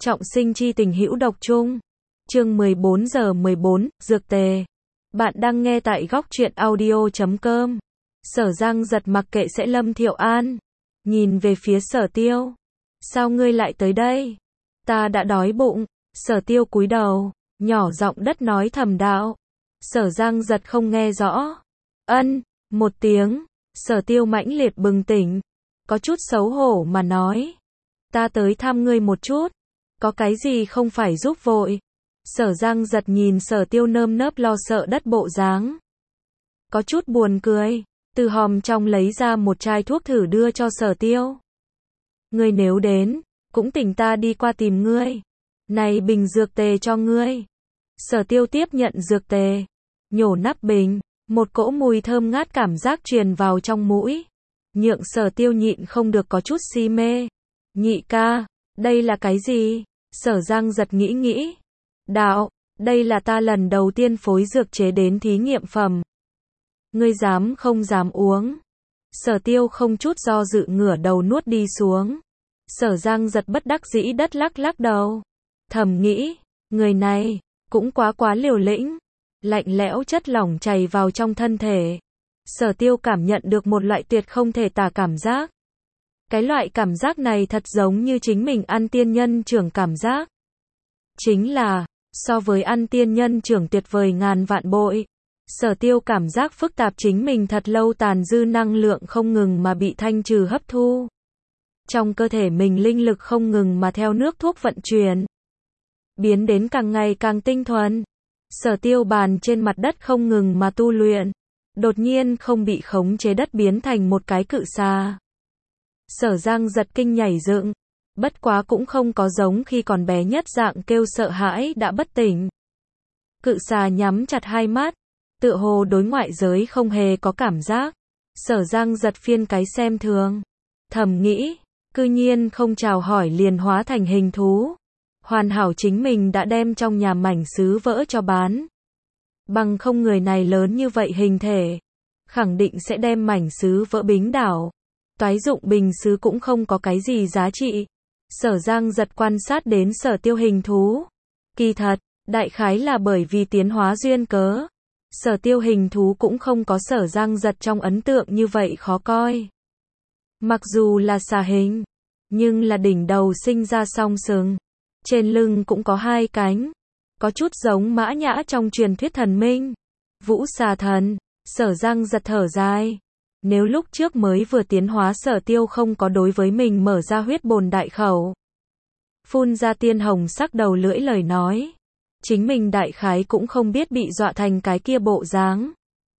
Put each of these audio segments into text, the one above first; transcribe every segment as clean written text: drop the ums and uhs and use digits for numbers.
Trọng sinh chi tình hữu độc chung. Chương 14:14, Dược tề. Bạn đang nghe tại góc truyện audio.com. Sở Giang giật mặc kệ sẽ Lâm Thiệu An. Nhìn về phía Sở Tiêu. Sao ngươi lại tới đây? Ta đã đói bụng. Sở Tiêu cúi đầu, nhỏ giọng đất nói thầm đạo. Sở Giang giật không nghe rõ. Ân, một tiếng. Sở Tiêu mãnh liệt bừng tỉnh. Có chút xấu hổ mà nói. Ta tới thăm ngươi một chút. Có cái gì không phải giúp vội. Sở Giang giật nhìn Sở Tiêu nơm nớp lo sợ đất bộ dáng. Có chút buồn cười. Từ hòm trong lấy ra một chai thuốc thử đưa cho Sở Tiêu. Ngươi nếu đến, cũng tỉnh ta đi qua tìm ngươi. Này bình dược tề cho ngươi. Sở Tiêu tiếp nhận dược tề. Nhổ nắp bình. Một cỗ mùi thơm ngát cảm giác truyền vào trong mũi. Nhượng Sở Tiêu nhịn không được có chút si mê. Nhị ca, đây là cái gì? Sở Giang giật nghĩ. Đạo, đây là ta lần đầu tiên phối dược chế đến thí nghiệm phẩm. Ngươi dám không dám uống? Sở Tiêu không chút do dự ngửa đầu nuốt đi xuống. Sở Giang giật bất đắc dĩ đất lắc đầu. Thầm nghĩ, người này, cũng quá liều lĩnh. Lạnh lẽo chất lỏng chảy vào trong thân thể. Sở Tiêu cảm nhận được một loại tuyệt không thể tả cảm giác. Cái loại cảm giác này thật giống như chính mình ăn tiên nhân trưởng cảm giác. Chính là, so với ăn tiên nhân trưởng tuyệt vời ngàn vạn bội. Sở Tiêu cảm giác phức tạp chính mình thật lâu tàn dư năng lượng không ngừng mà bị thanh trừ hấp thu. Trong cơ thể mình linh lực không ngừng mà theo nước thuốc vận chuyển. Biến đến càng ngày càng tinh thuần. Sở Tiêu bàn trên mặt đất không ngừng mà tu luyện. Đột nhiên không bị khống chế đất biến thành một cái cự xà. Sở Giang giật kinh nhảy dựng. Bất quá cũng không có giống khi còn bé nhất dạng kêu sợ hãi đã bất tỉnh. Cự xà nhắm chặt hai mắt. Tựa hồ đối ngoại giới không hề có cảm giác. Sở Giang giật phiên cái xem thường. Thầm nghĩ, cư nhiên không chào hỏi liền hóa thành hình thú. Hoàn hảo chính mình đã đem trong nhà mảnh sứ vỡ cho bán. Bằng không người này lớn như vậy hình thể. Khẳng định sẽ đem mảnh sứ vỡ bính đảo. Toái dụng bình sứ cũng không có cái gì giá trị. Sở Giang giật quan sát đến Sở Tiêu hình thú. Kỳ thật, đại khái là bởi vì tiến hóa duyên cớ. Sở Tiêu hình thú cũng không có Sở Giang giật trong ấn tượng như vậy khó coi. Mặc dù là xà hình, nhưng là đỉnh đầu sinh ra song sừng. Trên lưng cũng có hai cánh. Có chút giống Mã Nhã trong truyền thuyết thần minh. Vũ xà thần. Sở Giang giật thở dài. Nếu lúc trước mới vừa tiến hóa Sở Tiêu không có đối với mình mở ra huyết bồn đại khẩu. Phun ra tiên hồng sắc đầu lưỡi lời nói. Chính mình đại khái cũng không biết bị dọa thành cái kia bộ dáng.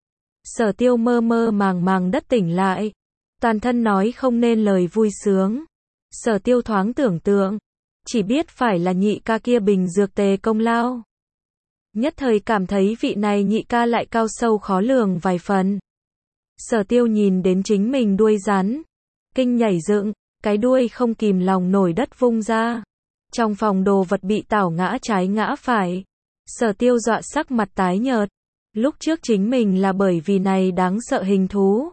Sở Tiêu mơ màng đất tỉnh lại. Toàn thân nói không nên lời vui sướng. Sở Tiêu thoáng tưởng tượng. Chỉ biết phải là nhị ca kia bình dược tề công lao. Nhất thời cảm thấy vị này nhị ca lại cao sâu khó lường vài phần. Sở Tiêu nhìn đến chính mình đuôi rắn. Kinh nhảy dựng, cái đuôi không kìm lòng nổi đất vung ra. Trong phòng đồ vật bị tảo ngã trái ngã phải. Sở Tiêu dọa sắc mặt tái nhợt. Lúc trước chính mình là bởi vì này đáng sợ hình thú.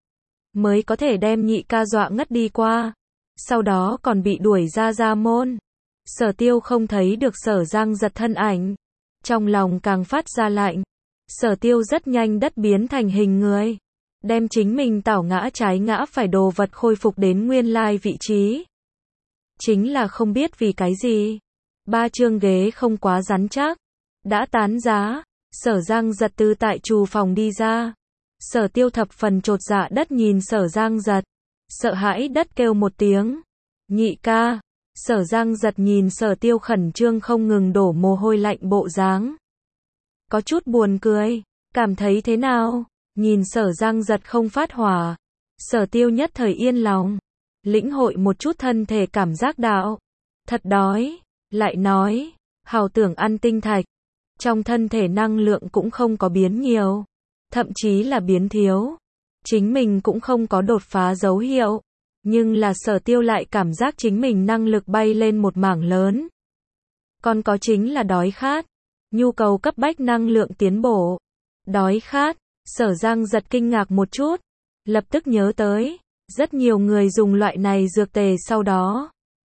Mới có thể đem nhị ca dọa ngất đi qua. Sau đó còn bị đuổi ra môn. Sở Tiêu không thấy được Sở Giang giật thân ảnh. Trong lòng càng phát ra lạnh. Sở Tiêu rất nhanh đất biến thành hình người. Đem chính mình tảo ngã trái ngã phải đồ vật khôi phục đến nguyên lai vị trí. Chính là không biết vì cái gì. 3 chương ghế không quá rắn chắc. Đã tán giá. Sở Giang giật từ tại trù phòng đi ra. Sở Tiêu thập phần chột dạ đất nhìn Sở Giang giật. Sợ hãi đất kêu một tiếng. Nhị ca. Sở Giang giật nhìn Sở Tiêu khẩn trương không ngừng đổ mồ hôi lạnh bộ dáng. Có chút buồn cười. Cảm thấy thế nào? Nhìn Sở Giang giật không phát hỏa. Sở Tiêu nhất thời yên lòng. Lĩnh hội một chút thân thể cảm giác đạo. Thật đói. Lại nói. Hào tưởng ăn tinh thạch. Trong thân thể năng lượng cũng không có biến nhiều. Thậm chí là biến thiếu. Chính mình cũng không có đột phá dấu hiệu. Nhưng là Sở Tiêu lại cảm giác chính mình năng lực bay lên một mảng lớn. Còn có chính là đói khát. Nhu cầu cấp bách năng lượng tiến bổ. Đói khát. Sở Giang giật kinh ngạc một chút. Lập tức nhớ tới. Rất nhiều người dùng loại này dược tề sau đó.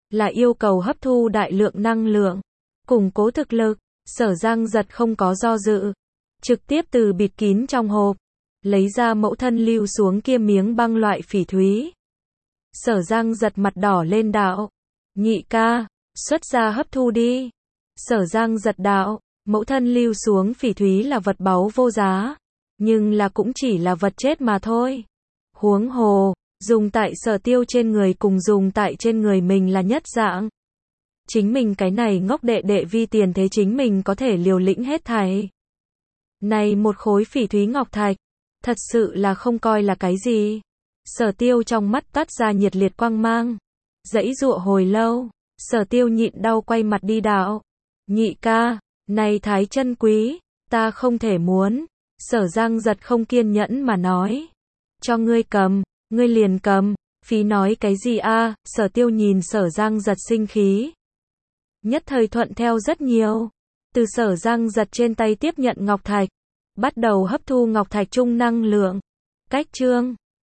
là yêu cầu hấp thu đại lượng năng lượng, củng cố thực lực. Sở Giang Giật không có do dự, trực tiếp từ bịt kín trong hộp, lấy ra mẫu thân lưu xuống kia miếng băng loại phỉ thúy. Sở Giang Giật mặt đỏ lên đạo, nhị ca, xuất ra hấp thu đi. Sở Giang Giật đạo, mẫu thân lưu xuống phỉ thúy là vật báu vô giá, nhưng là cũng chỉ là vật chết mà thôi. Huống hồ, dùng tại Sở Tiêu trên người cùng dùng tại trên người mình là nhất dạng. Chính mình cái này ngốc đệ đệ vì tiền thế chính mình có thể liều lĩnh hết thảy. Này một khối phỉ thúy ngọc thạch, thật sự là không coi là cái gì. Sở Tiêu trong mắt toát ra nhiệt liệt quang mang, giãy giụa hồi lâu. Sở Tiêu nhịn đau quay mặt đi đạo, nhị ca, này thái chân quý, ta không thể muốn. Sở Giang Giật không kiên nhẫn mà nói, cho ngươi cầm, ngươi liền cầm, phí nói cái gì a? Sở Tiêu nhìn Sở Giang Giật sinh khí, nhất thời thuận theo rất nhiều. Từ Sở Giang Giật trên tay tiếp nhận ngọc thạch, bắt đầu hấp thu ngọc thạch trung năng lượng. Cách chương